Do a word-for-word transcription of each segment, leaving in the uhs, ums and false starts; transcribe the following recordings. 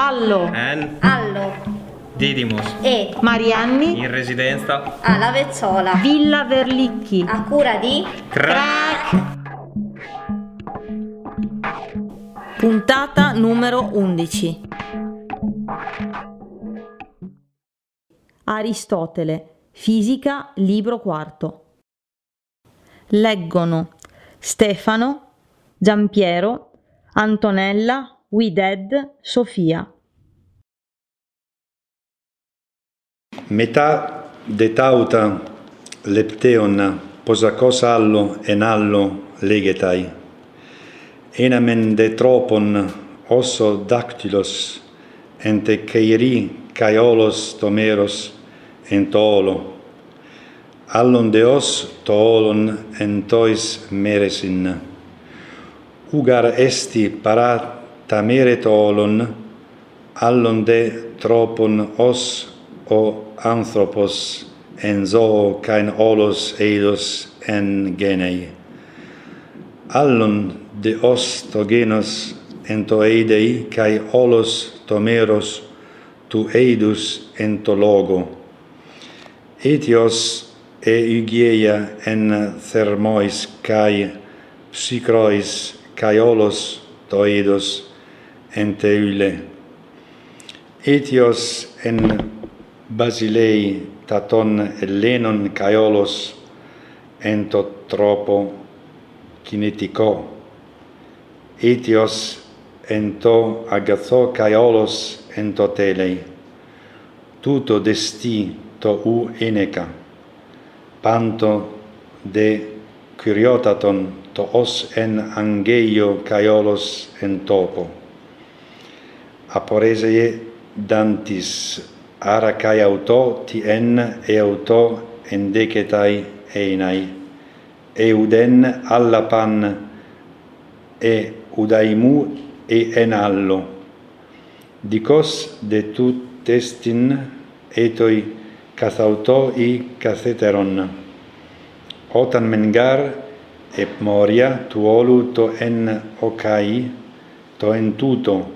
Allo, N, Allo, Didymos, E, Marianni, in residenza alla Vezzola, Villa Verlicchi. a cura di Crack. Puntata numero undici. Aristotele, Fisica, libro quarto. Leggono Stefano, Giampiero, Antonella, Wided, Sofia. Metà de tauta lepteon posakos allo en allo legetai. Enamen de tropon osso dactylos ente keiri caiolos tomeros en toolo. Allon de os toolon en tois meresin. Ugar esti parata mere toolon, allon de tropon os o anthropos en zoo cain olos eidos en genei. Allon de os togenos en to eidei cae olos tomeros tu eidus en to logo. Etios e Eugieia en thermois cae psychrois cae olos to eidos en teule. Etios en Basilei taton Elenon caiolos ento tropo kinetiko. Etios ento agatho caiolos ento telei. Tuto desti to u eneca. Panto de curiotaton to os en angeio caiolos en topo. Aporesie dantis ara cae auto ti en e auto endecetai einai, euden alla pan e udaimu e en allo. Dicos de tu testin etoi cathauto i catheteron. Otan mengar e moria tuolu to en ocai, to en tuto,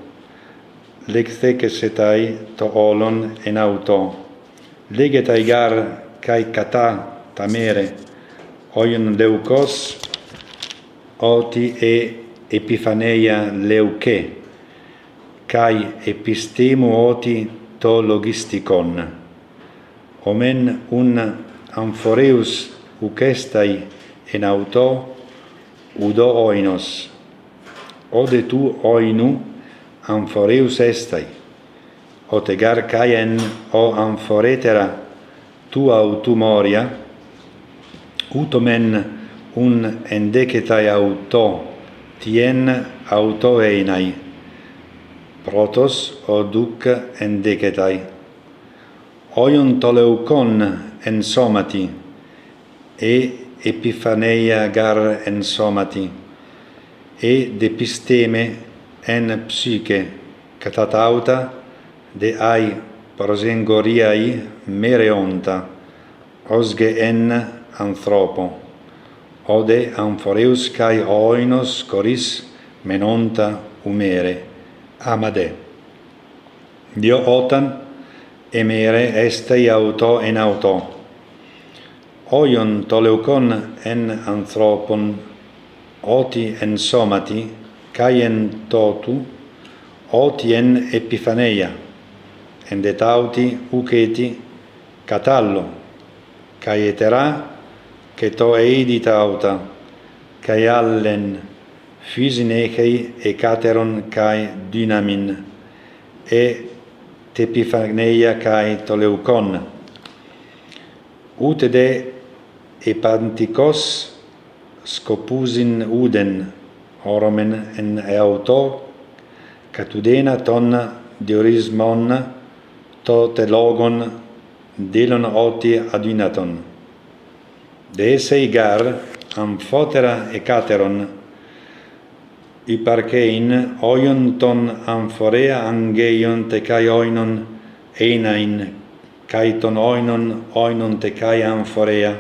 lexecetai to olon en auto. Legetai gar cae cata tamere, oion leucos, oti e epifaneia leuce, cae epistemu oti to logisticon. Omen un amphoreus ucestai en auto, udo oinos. Ode tu oinu, amphoreus estai, o tegar caen o amphoretera tu autu moria, utomen un endecetai auto, tien auto einai, protos o duc endecetai. Oion toleucon en somati, e epifaneia gar en somati, e depisteme en psyche, catatauta de ai prosengoriai mereonta, osge en anthropo, ode amphoreus cae oinos coris menonta umere, amade. Dio otan emere estei auto en auto. Oion toleucon en anthropon, oti en somati, cae en totu, oti en epifaneia, en detauti uceti catallo, cae etera, che to eiditauta, cae allen physinechei e cateron cae dynamin, e tepifaneia cae toleucon. Ute de epantikos scopusin uden, oromen en eauto, catudena ton diorismon, to telogon, delon oti adunaton. De esei gar, amphotera e cateron, iparchein, oion ton amphorea angeion te cae oinon einain, cae ton oinon oinon te cae amphorea,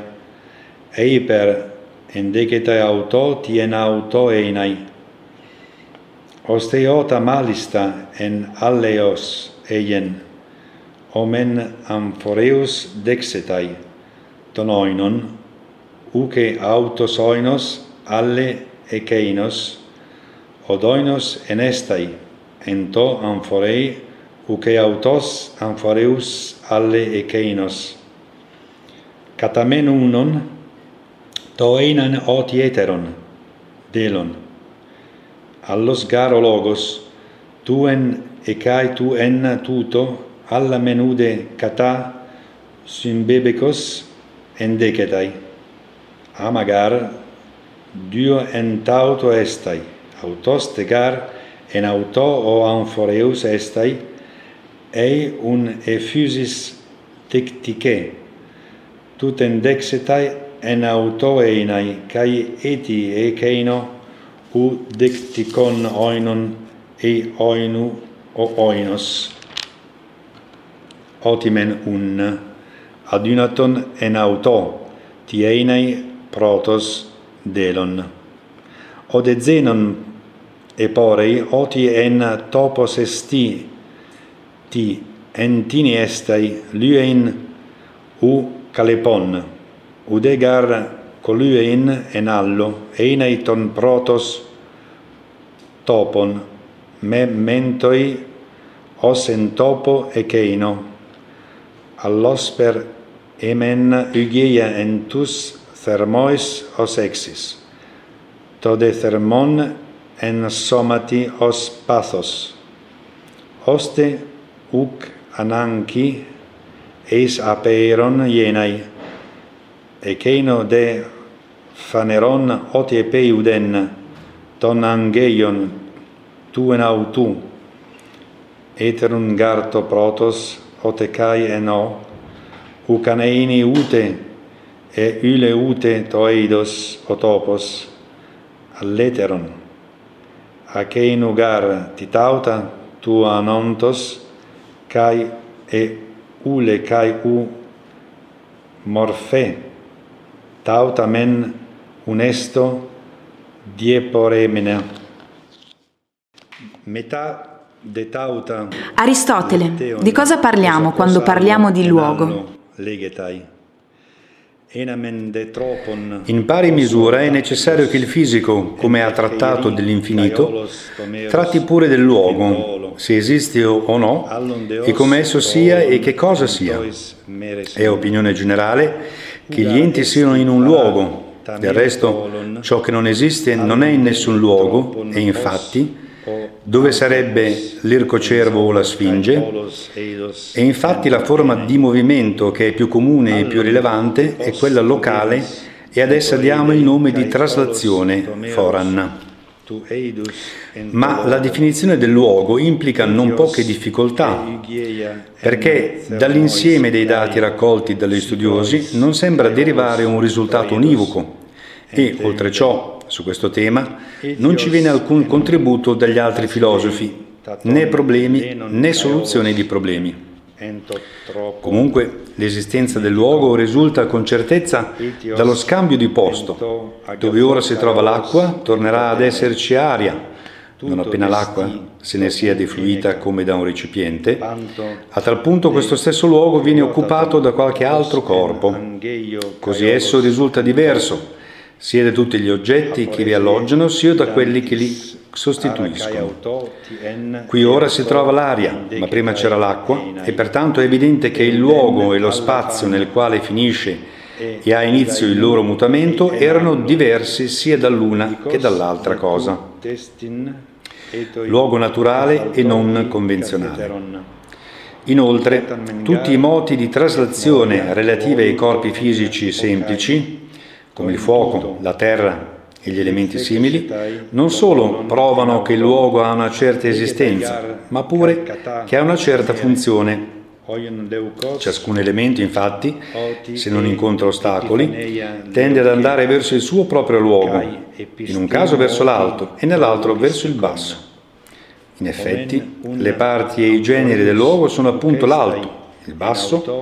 eiper endecetae auto tien auto einai. osteota malista en alleos eien, omen amphoreus dexetai, ton oinon, uke autos oinos alle ekeinos, od oinos enestai, en to amphorei, uke autos amphoreus alle ekeinos. Katamen unon, to einan oti eteron, delon. Allos garo logos, tuen ekai tu en tuto, alla menude kata, symbebekos endecetai. Amagar, duo en tauto estai, autos tegar en auto o amphoreus estai, ei un effusis tectice, tut endexetai en auto einai, kai eti ekeino, u decticon oinon e oinu o oinos. Otimen un, adunaton en auto, tieinai protos delon. Ode zenon eporei, oti en topos esti, ti entini estai, lyein u calepon, udegar colyein en allo, einai ton protos topon, me mentoi os en topo ekeino, allosper emen ugeia en tus thermois os exis, tode thermon en somati os pathos, oste uc ananci eis apeiron ienai, ekeino de faneron oti epeuden, ton angeion tu en autu, eterum garto protos otecai eno, ucaneini ute, e yle ute toeidos otopos, alleteron, acein ugar titauta tu anontos, kai e ule kai u morfe, tauta men unesto dieporemena. Metà de tauta. Aristotele, di cosa parliamo quando parliamo di luogo? In pari misura è necessario che il fisico, come ha trattato dell'infinito, tratti pure del luogo, se esiste o no, e come esso sia e che cosa sia. È opinione generale che gli enti siano in un luogo. Del resto, ciò che non esiste non è in nessun luogo, e infatti, dove sarebbe l'ircocervo o la sfinge, e infatti la forma di movimento che è più comune e più rilevante è quella locale, e ad essa diamo il nome di traslazione, foran. Ma la definizione del luogo implica non poche difficoltà, perché dall'insieme dei dati raccolti dagli studiosi non sembra derivare un risultato univoco, e oltre ciò, su questo tema, non ci viene alcun contributo dagli altri filosofi, né problemi né soluzioni di problemi. Comunque, l'esistenza del luogo risulta con certezza dallo scambio di posto. Dove ora si trova l'acqua, tornerà ad esserci aria. Non appena l'acqua se ne sia defluita come da un recipiente, a tal punto questo stesso luogo viene occupato da qualche altro corpo. Così esso risulta diverso, sia da tutti gli oggetti che vi alloggiano, sia da quelli che li sostituiscono. Qui ora si trova l'aria, ma prima c'era l'acqua, e pertanto è evidente che il luogo e lo spazio nel quale finisce e ha inizio il loro mutamento erano diversi sia dall'una che dall'altra cosa. Luogo naturale e non convenzionale. Inoltre, tutti i moti di traslazione relativi ai corpi fisici semplici, come il fuoco, la terra e gli elementi simili, non solo provano che il luogo ha una certa esistenza, ma pure che ha una certa funzione. Ciascun elemento, infatti, se non incontra ostacoli, tende ad andare verso il suo proprio luogo, in un caso verso l'alto e nell'altro verso il basso. In effetti, le parti e i generi del luogo sono appunto l'alto, il basso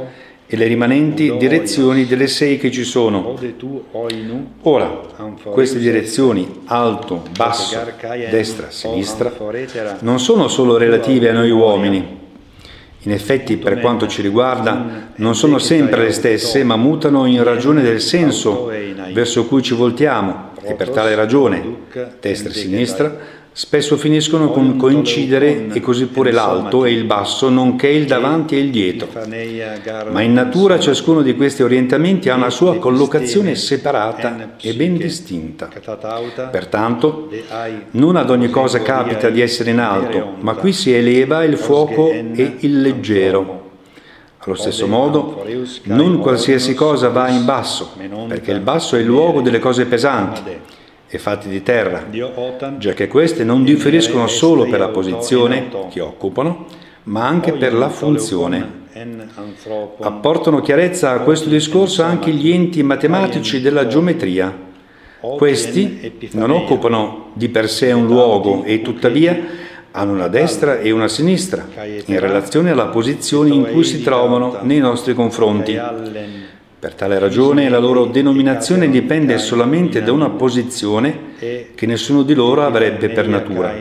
e le rimanenti direzioni delle sei che ci sono. Ora, queste direzioni, alto, basso, destra, sinistra, non sono solo relative a noi uomini. In effetti, per quanto ci riguarda, non sono sempre le stesse, ma mutano in ragione del senso verso cui ci voltiamo, e per tale ragione, destra e sinistra, spesso finiscono con coincidere, e così pure l'alto e il basso, nonché il davanti e il dietro. Ma in natura ciascuno di questi orientamenti ha una sua collocazione separata e ben distinta. Pertanto, non ad ogni cosa capita di essere in alto, ma qui si eleva il fuoco e il leggero. Allo stesso modo, non qualsiasi cosa va in basso, perché il basso è il luogo delle cose pesanti e fatti di terra, già che queste non differiscono solo per la posizione che occupano, ma anche per la funzione. Apportano chiarezza a questo discorso anche gli enti matematici della geometria. Questi non occupano di per sé un luogo e tuttavia hanno una destra e una sinistra in relazione alla posizione in cui si trovano nei nostri confronti. Per tale ragione la loro denominazione dipende solamente da una posizione che nessuno di loro avrebbe per natura.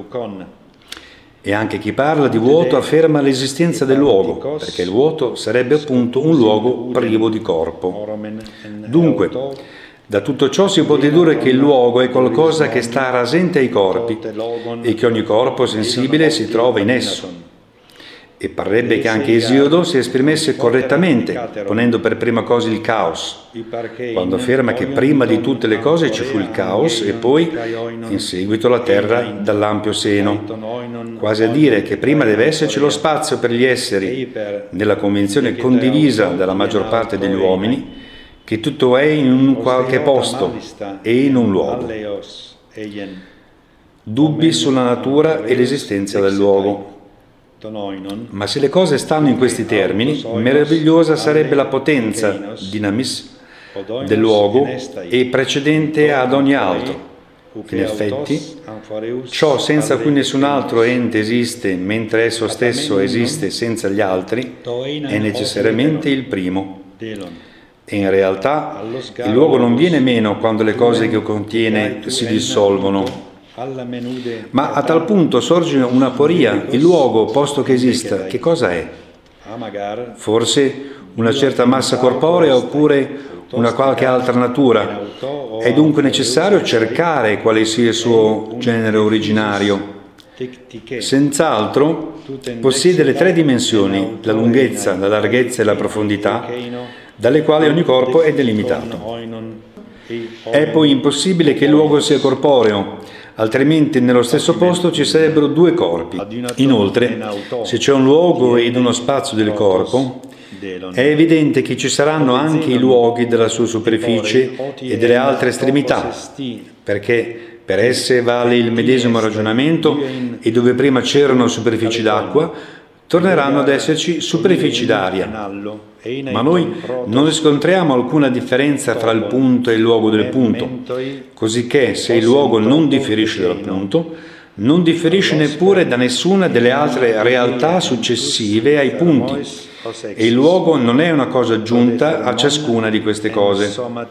E anche chi parla di vuoto afferma l'esistenza del luogo, perché il vuoto sarebbe appunto un luogo privo di corpo. Dunque, da tutto ciò si può dedurre che il luogo è qualcosa che sta rasente ai corpi e che ogni corpo sensibile si trova in esso. E parrebbe che anche Esiodo si esprimesse correttamente, ponendo per prima cosa il caos, quando afferma che prima di tutte le cose ci fu il caos e poi, in seguito, la terra dall'ampio seno, quasi a dire che prima deve esserci lo spazio per gli esseri, nella convinzione condivisa dalla maggior parte degli uomini, che tutto è in un qualche posto e in un luogo. Dubbi sulla natura e l'esistenza del luogo. Ma se le cose stanno in questi termini, meravigliosa sarebbe la potenza, dinamis, del luogo e precedente ad ogni altro. In effetti, ciò senza cui nessun altro ente esiste, mentre esso stesso esiste senza gli altri, è necessariamente il primo. E in realtà il luogo non viene meno quando le cose che contiene si dissolvono. Ma a tal punto sorge una aporia: il luogo, posto che esista, che cosa è? Forse una certa massa corporea oppure una qualche altra natura. È dunque necessario cercare quale sia il suo genere originario. Senz'altro possiede le tre dimensioni, la lunghezza, la larghezza e la profondità, dalle quali ogni corpo è delimitato. È poi impossibile che il luogo sia corporeo, altrimenti nello stesso posto ci sarebbero due corpi. Inoltre, se c'è un luogo ed uno spazio del corpo, è evidente che ci saranno anche i luoghi della sua superficie e delle altre estremità, perché per esse vale il medesimo ragionamento e dove prima c'erano superfici d'acqua, torneranno ad esserci superfici d'aria. Ma noi non riscontriamo alcuna differenza fra il punto e il luogo del punto, cosicché se il luogo non differisce dal punto, non differisce neppure da nessuna delle altre realtà successive ai punti, e il luogo non è una cosa aggiunta a ciascuna di queste cose.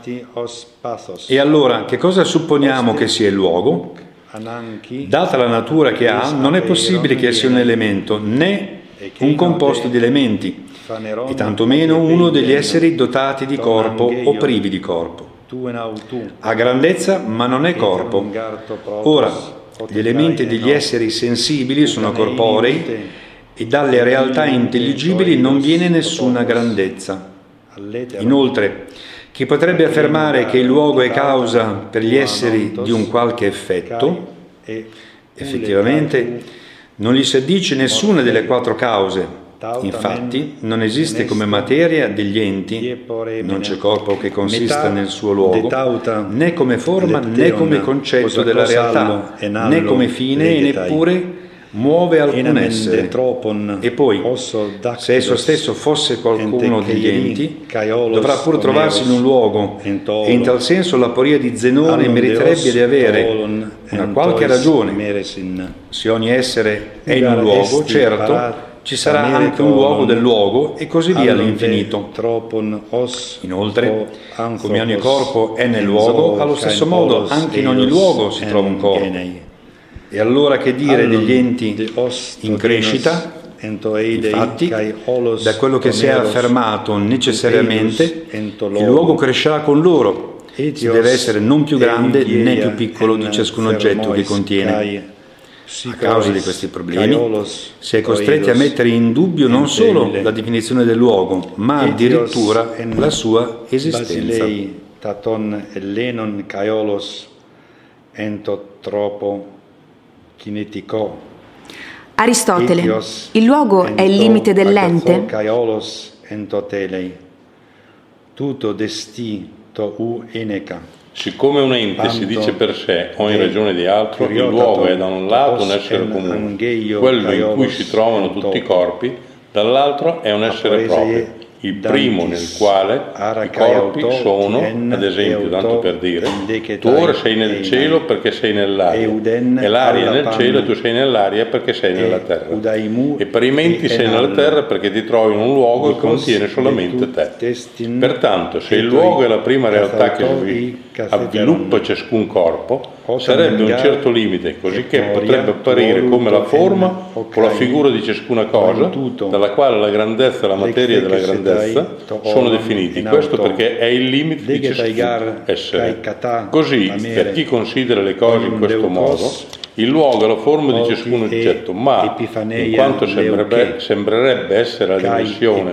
E allora, che cosa supponiamo che sia il luogo? Data la natura che ha, non è possibile che sia un elemento, né un composto di elementi, e tantomeno uno degli esseri dotati di corpo o privi di corpo. Ha grandezza ma non è corpo. Ora, gli elementi degli esseri sensibili sono corporei e dalle realtà intelligibili non viene nessuna grandezza. Inoltre, chi potrebbe affermare che il luogo è causa per gli esseri di un qualche effetto? Effettivamente, non gli si addice nessuna delle quattro cause. Infatti, non esiste come materia degli enti, non c'è corpo che consista nel suo luogo, né come forma né come concetto della realtà, né come fine e neppure muove alcun essere. E poi, se esso stesso fosse qualcuno degli enti, dovrà pur trovarsi in un luogo, e in tal senso l'aporia di Zenone meriterebbe di avere una qualche ragione. Se ogni essere è in un luogo, certo, ci sarà anche un luogo del luogo e così via all'infinito. Inoltre, come ogni corpo è nel luogo, allo stesso modo anche in ogni luogo si trova un corpo. E allora che dire degli enti in crescita? Infatti, da quello che si è affermato necessariamente, il luogo crescerà con loro. Si deve essere non più grande né più piccolo di ciascun oggetto che contiene. A causa di questi problemi si è costretti a mettere in dubbio non solo la definizione del luogo, ma addirittura la sua esistenza. Aristotele, il luogo è il limite dell'ente? Siccome un ente si dice per sé o in ragione di altro, il luogo è da un lato un essere comune, quello in cui si trovano tutti i corpi, dall'altro è un essere proprio, il primo nel quale i corpi sono, ad esempio, tanto per dire, tu ora sei nel cielo perché sei nell'aria, e l'aria è nel cielo e tu sei nell'aria perché sei nella terra, e parimenti sei nella terra perché ti trovi in un luogo che contiene solamente te. Pertanto, se il luogo è la prima realtà che avviluppa ciascun corpo, sarebbe un certo limite, cosicché potrebbe apparire come la forma o la figura di ciascuna cosa, dalla quale la grandezza e la materia della grandezza sono definiti. Questo perché è il limite di ciascun essere. Così, per chi considera le cose in questo modo, il luogo è la forma di ciascun oggetto, ma in quanto sembrerebbe, sembrerebbe essere la dimensione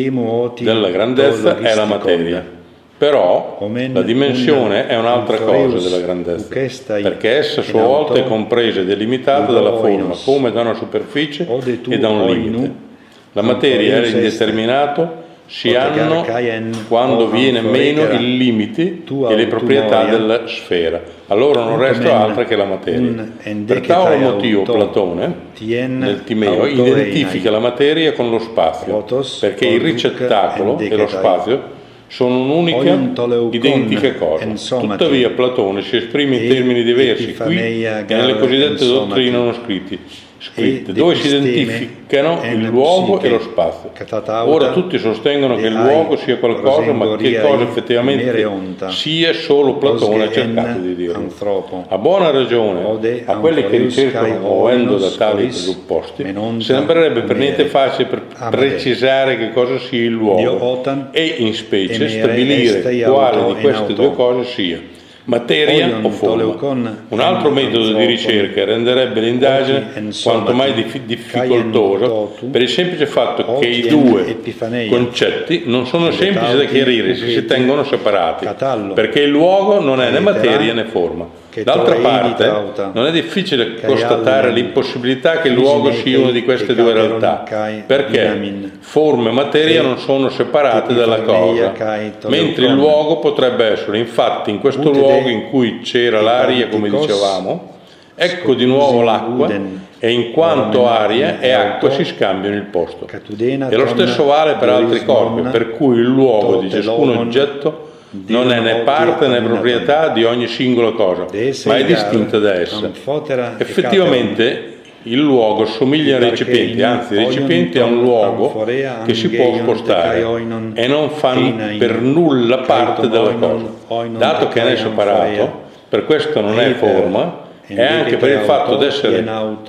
della grandezza, è la materia. Però la dimensione è un'altra cosa della grandezza, perché essa a sua volta è compresa e delimitata dalla forma, come da una superficie e da un limite. La materia è indeterminato, si hanno quando viene meno il limite e le proprietà della sfera, allora non resta altra che la materia. Per tale motivo Platone, nel Timeo, identifica la materia con lo spazio, perché il ricettacolo e lo spazio sono un'unica, identica cosa. Tuttavia Platone si esprime in termini diversi qui e nelle cosiddette dottrine non scritte, scritte dove si identificano il luogo e lo spazio. Ora tutti sostengono che il luogo sia qualcosa, ma che cosa effettivamente sia solo Platone ha cercato di dire. A buona ragione, a quelli che ricercano muovendo da tali presupposti, sembrerebbe per niente facile per precisare che cosa sia il luogo e in specie stabilire quale di queste due cose sia, materia o forma. Un altro metodo di ricerca renderebbe l'indagine quanto mai dif- difficoltosa per il semplice fatto che i due concetti non sono semplici da chiarire se si tengono separati, perché il luogo non è né materia né forma. D'altra parte, non è difficile constatare l'impossibilità che il luogo sia una di queste due realtà, perché forma e materia non sono separate dalla cosa, mentre il luogo potrebbe essere. Infatti, in questo luogo in cui c'era l'aria, come dicevamo, ecco di nuovo l'acqua, e in quanto aria e acqua si scambiano il posto. E lo stesso vale per altri corpi, per cui il luogo di ciascun oggetto non è né parte né proprietà di ogni singola cosa, ma è distinta da essa. Effettivamente il luogo somiglia ai recipienti, anzi il recipiente è un luogo che si può spostare e non fa per nulla parte della cosa. Dato che ne è separato, per questo non è forma, e anche per il fatto di essere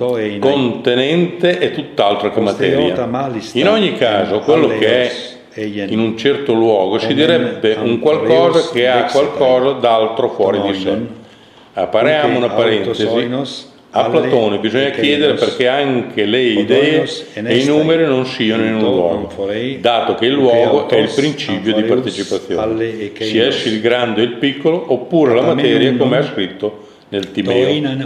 contenente è tutt'altro che materia. In ogni caso, quello che è in un certo luogo si direbbe un qualcosa che ha qualcosa d'altro fuori di sé. Apariamo una parentesi. A Platone bisogna chiedere perché anche le idee e i numeri non siano in un luogo, dato che il luogo è il principio di partecipazione, sia essi il grande o il piccolo, oppure la materia come è scritto nel Timeo.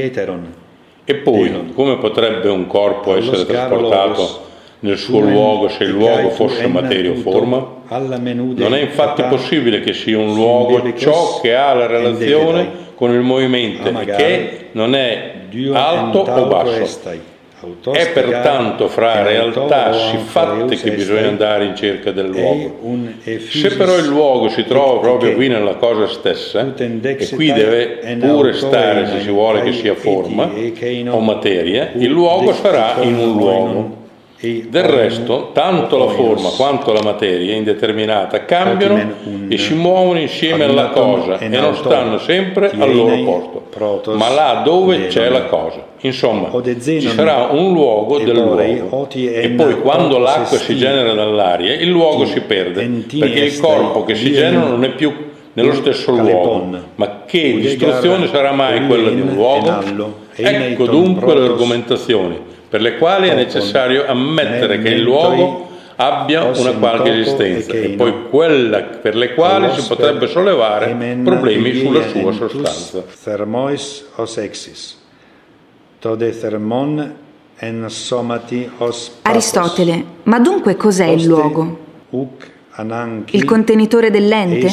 E poi, come potrebbe un corpo essere trasportato nel suo luogo se il luogo fosse materia o forma? Non è infatti possibile che sia un luogo ciò che ha la relazione con il movimento e che non è alto o basso. È pertanto fra realtà siffatte che bisogna andare in cerca del luogo. Se però il luogo si trova proprio qui nella cosa stessa, e qui deve pure stare se si vuole che sia forma o materia, il luogo sarà in un luogo. Del resto, tanto la forma quanto la materia indeterminata cambiano e si muovono insieme alla cosa e non stanno sempre al loro posto, ma là dove c'è la cosa. Insomma, ci sarà un luogo del luogo, e poi quando l'acqua si genera dall'aria, il luogo si perde, perché il corpo che si genera non è più nello stesso luogo, ma che distruzione sarà mai quella di un luogo? Ecco dunque le argomentazioni per le quali è necessario ammettere che il luogo abbia una qualche esistenza, e poi quella per le quali si potrebbe sollevare problemi sulla sua sostanza. Thermois os exis. Tode thermon en somati os pathos. Aristotele, ma dunque cos'è il luogo? Il contenitore dell'ente?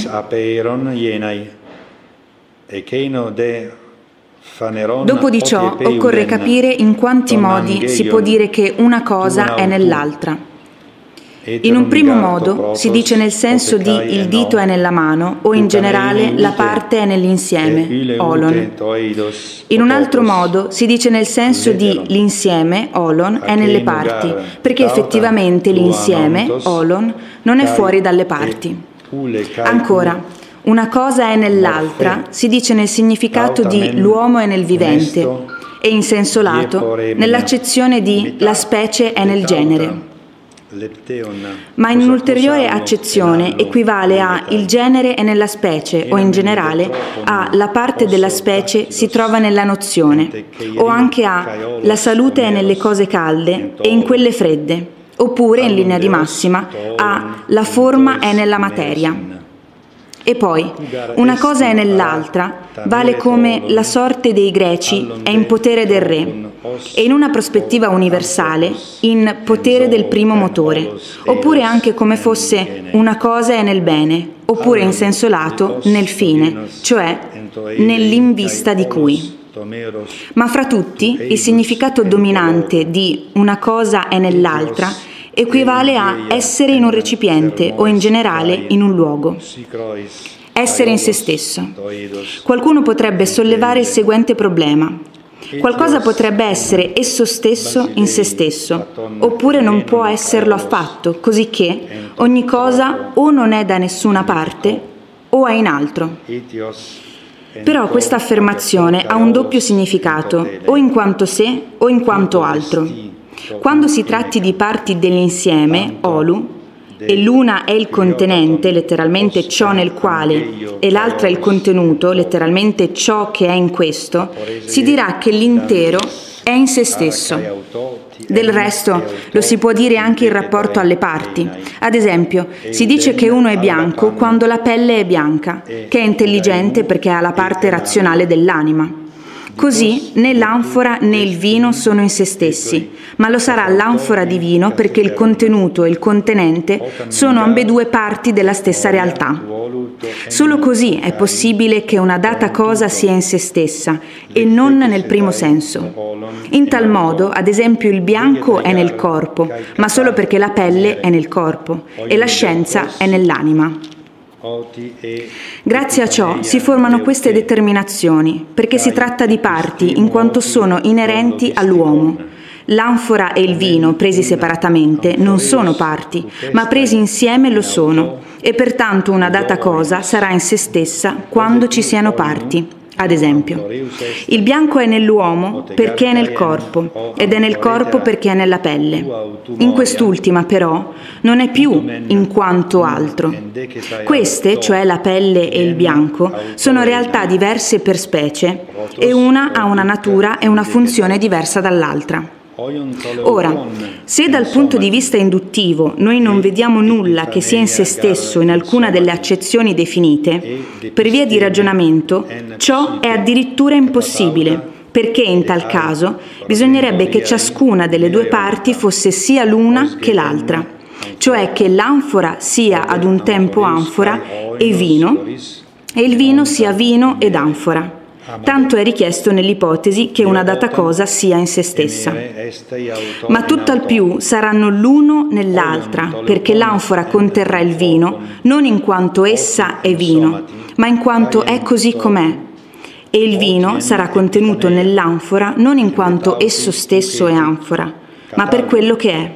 Dopo di ciò occorre capire in quanti modi si può dire che una cosa è nell'altra. In un primo modo si dice nel senso di il dito è nella mano, o in generale la parte è nell'insieme, olon. In un altro modo si dice nel senso di l'insieme, olon, è nelle parti, perché effettivamente l'insieme, olon, non è fuori dalle parti. Ancora, una cosa è nell'altra si dice nel significato di l'uomo è nel vivente, e in senso lato nell'accezione di la specie è nel genere. Ma in un'ulteriore accezione equivale a il genere è nella specie, o in generale a la parte della specie si trova nella nozione, o anche a la salute è nelle cose calde e in quelle fredde, oppure in linea di massima a la forma è nella materia. E poi, una cosa è nell'altra, vale come la sorte dei greci è in potere del re, e in una prospettiva universale, in potere del primo motore, oppure anche come fosse una cosa è nel bene, oppure in senso lato nel fine, cioè nell'invista di cui. Ma fra tutti, il significato dominante di una cosa è nell'altra equivale a essere in un recipiente o in generale in un luogo. Essere in se stesso. Qualcuno potrebbe sollevare il seguente problema. Qualcosa potrebbe essere esso stesso in se stesso, oppure non può esserlo affatto, cosicché ogni cosa o non è da nessuna parte o è in altro. Però questa affermazione ha un doppio significato, o in quanto sé o in quanto altro. Quando si tratti di parti dell'insieme, olu, e l'una è il contenente, letteralmente ciò nel quale, e l'altra è il contenuto, letteralmente ciò che è in questo, si dirà che l'intero è in se stesso. Del resto lo si può dire anche in rapporto alle parti. Ad esempio, si dice che uno è bianco quando la pelle è bianca, che è intelligente perché ha la parte razionale dell'anima. Così né l'anfora né il vino sono in se stessi, ma lo sarà l'anfora di vino perché il contenuto e il contenente sono ambedue parti della stessa realtà. Solo così è possibile che una data cosa sia in se stessa e non nel primo senso. In tal modo, ad esempio, il bianco è nel corpo, ma solo perché la pelle è nel corpo e la scienza è nell'anima. Grazie a ciò si formano queste determinazioni, perché si tratta di parti in quanto sono inerenti all'uomo. L'anfora e il vino, presi separatamente, non sono parti, ma presi insieme lo sono, e pertanto una data cosa sarà in se stessa quando ci siano parti. Ad esempio, il bianco è nell'uomo perché è nel corpo, ed è nel corpo perché è nella pelle. In quest'ultima, però, non è più in quanto altro. Queste, cioè la pelle e il bianco, sono realtà diverse per specie, e una ha una natura e una funzione diversa dall'altra. Ora, se dal punto di vista induttivo noi non vediamo nulla che sia in se stesso in alcuna delle accezioni definite, per via di ragionamento, ciò è addirittura impossibile, perché in tal caso bisognerebbe che ciascuna delle due parti fosse sia l'una che l'altra, cioè che l'anfora sia ad un tempo anfora e vino, e il vino sia vino ed anfora. Tanto è richiesto nell'ipotesi che una data cosa sia in se stessa. Ma tutt'al più saranno l'uno nell'altra, perché l'anfora conterrà il vino, non in quanto essa è vino, ma in quanto è così com'è. E il vino sarà contenuto nell'anfora non in quanto esso stesso è anfora, ma per quello che è.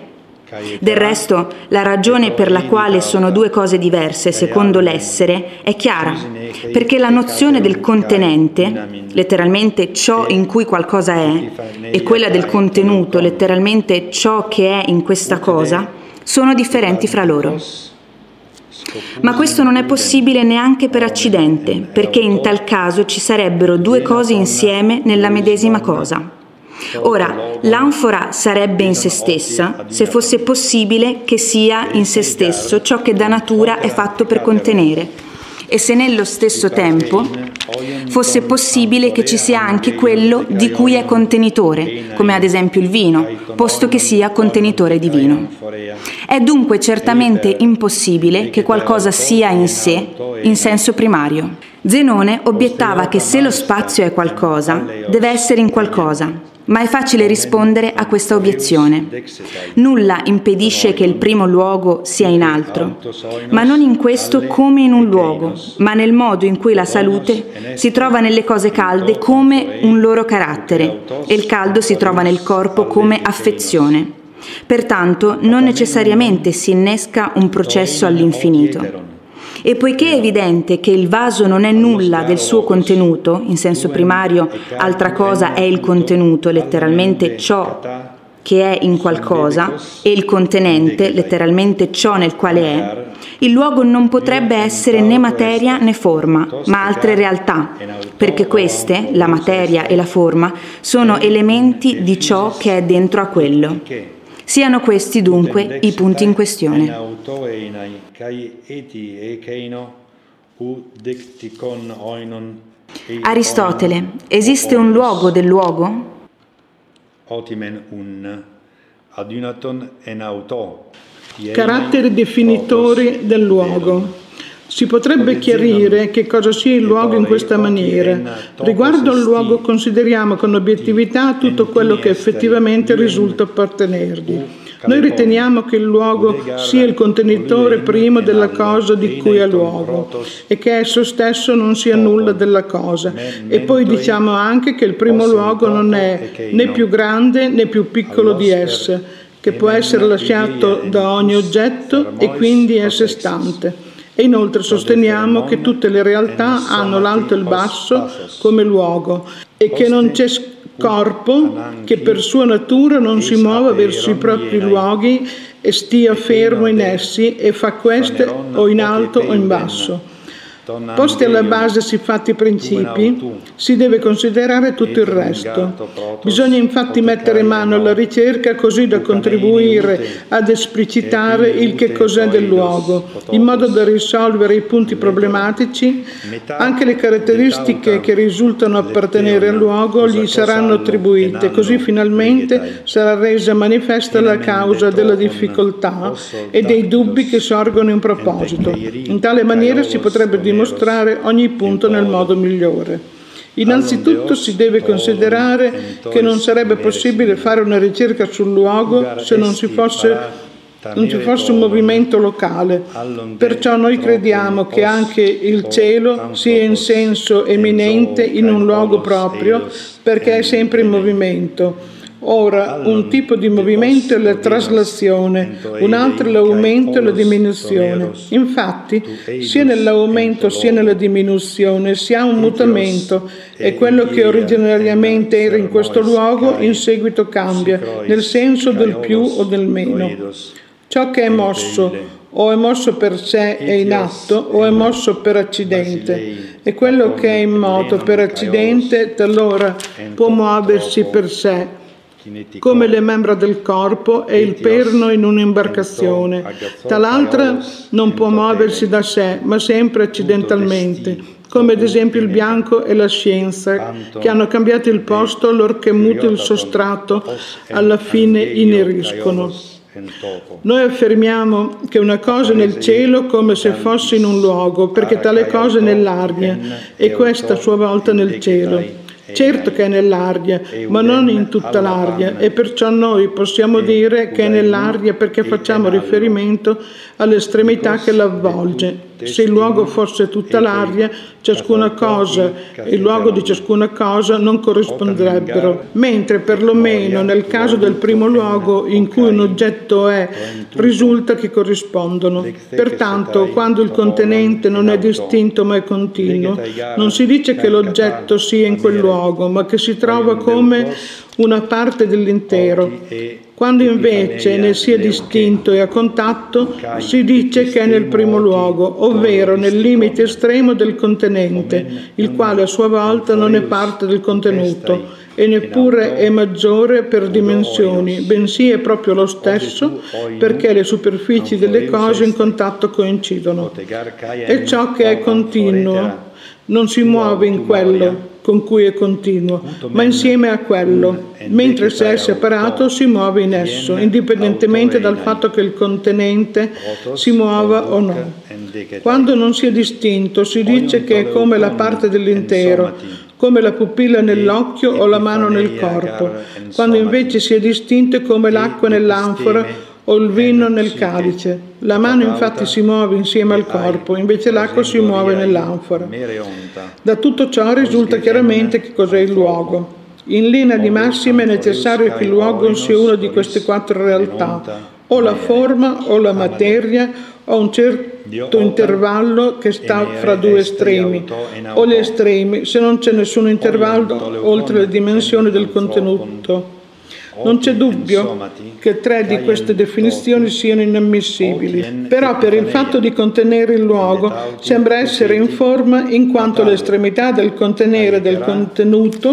Del resto, la ragione per la quale sono due cose diverse secondo l'essere è chiara, perché la nozione del contenente, letteralmente ciò in cui qualcosa è, e quella del contenuto, letteralmente ciò che è in questa cosa, sono differenti fra loro. Ma questo non è possibile neanche per accidente, perché in tal caso ci sarebbero due cose insieme nella medesima cosa. Ora, l'anfora sarebbe in se stessa se fosse possibile che sia in se stesso ciò che da natura è fatto per contenere, e se nello stesso tempo fosse possibile che ci sia anche quello di cui è contenitore, come ad esempio il vino, posto che sia contenitore di vino. È dunque certamente impossibile che qualcosa sia in sé, in senso primario. Zenone obiettava che se lo spazio è qualcosa, deve essere in qualcosa. Ma è facile rispondere a questa obiezione. Nulla impedisce che il primo luogo sia in altro, ma non in questo come in un luogo, ma nel modo in cui la salute si trova nelle cose calde come un loro carattere e il caldo si trova nel corpo come affezione. Pertanto non necessariamente si innesca un processo all'infinito. E poiché è evidente che il vaso non è nulla del suo contenuto, in senso primario, altra cosa è il contenuto, letteralmente ciò che è in qualcosa, e il contenente, letteralmente ciò nel quale è, il luogo non potrebbe essere né materia né forma, ma altre realtà, perché queste, la materia e la forma, sono elementi di ciò che è dentro a quello. Siano questi dunque i punti in questione. Aristotele, esiste un luogo del luogo? Caratteri definitori del luogo. Si potrebbe chiarire che cosa sia il luogo in questa maniera. Riguardo al luogo consideriamo con obiettività tutto quello che effettivamente risulta appartenergli. Noi riteniamo che il luogo sia il contenitore primo della cosa di cui è luogo e che esso stesso non sia nulla della cosa. E poi diciamo anche che il primo luogo non è né più grande né più piccolo di essa, che può essere lasciato da ogni oggetto e quindi è sé stante. E inoltre sosteniamo che tutte le realtà hanno l'alto e il basso come luogo e che non c'è corpo che per sua natura non si muova verso i propri luoghi e stia fermo in essi e fa queste o in alto o in basso. Posti alla base siffatti principi, si deve considerare tutto il resto. Bisogna infatti mettere mano alla ricerca così da contribuire ad esplicitare il che cos'è del luogo, in modo da risolvere i punti problematici. Anche le caratteristiche che risultano appartenere al luogo gli saranno attribuite, così finalmente sarà resa manifesta la causa della difficoltà e dei dubbi che sorgono in proposito. In tale maniera si potrebbe dimostrare mostrare ogni punto nel modo migliore. Innanzitutto si deve considerare che non sarebbe possibile fare una ricerca sul luogo se non ci fosse, non ci fosse un movimento locale. Perciò noi crediamo che anche il cielo sia in senso eminente in un luogo proprio, perché è sempre in movimento. Ora, un tipo di movimento è la traslazione, un altro è l'aumento e la diminuzione. Infatti, sia nell'aumento sia nella diminuzione si ha un mutamento e quello che originariamente era in questo luogo in seguito cambia, nel senso del più o del meno. Ciò che è mosso o è mosso per sé è in atto o è mosso per accidente, e quello che è in moto per accidente talora può muoversi per sé, come le membra del corpo e il perno in un'imbarcazione. Tal'altra non può muoversi da sé, ma sempre accidentalmente, come ad esempio il bianco e la scienza, che hanno cambiato il posto allorché muto il sostrato, alla fine ineriscono. Noi affermiamo che una cosa è nel cielo come se fosse in un luogo, perché tale cosa è nell'aria, e questa a sua volta nel cielo. Certo che è nell'aria, ma non in tutta l'aria, e perciò noi possiamo dire che è nell'aria perché facciamo riferimento all'estremità che la avvolge. se il luogo fosse tutta l'aria, ciascuna cosa e il luogo di ciascuna cosa non corrisponderebbero, mentre perlomeno nel caso del primo luogo in cui un oggetto è, risulta che corrispondono. Pertanto, quando il contenente non è distinto ma è continuo, non si dice che l'oggetto sia in quel luogo, ma che si trova come una parte dell'intero. Quando invece ne sia distinto e a contatto, si dice che è nel primo luogo, ovvero nel limite estremo del contenente, il quale a sua volta non è parte del contenuto e neppure è maggiore per dimensioni, bensì è proprio lo stesso perché le superfici delle cose in contatto coincidono. E ciò che è continuo non si muove in quello con cui è continuo, ma insieme a quello, mentre se è separato si muove in esso, indipendentemente dal fatto che il contenente si muova o no. Quando non si è distinto, si dice che è come la parte dell'intero, come la pupilla nell'occhio o la mano nel corpo. Quando invece si è distinto, è come l'acqua nell'anfora o il vino nel calice. La mano infatti si muove insieme al corpo, invece l'acqua si muove nell'anfora. Da tutto ciò risulta chiaramente che cos'è il luogo. In linea di massima è necessario che il luogo sia una di queste quattro realtà, o la forma o la materia o un certo intervallo che sta fra due estremi, o gli estremi se non c'è nessun intervallo oltre le dimensioni del contenuto. Non c'è dubbio che tre di queste definizioni siano inammissibili, però per il fatto di contenere il luogo sembra essere in forma in quanto le estremità del contenere e del contenuto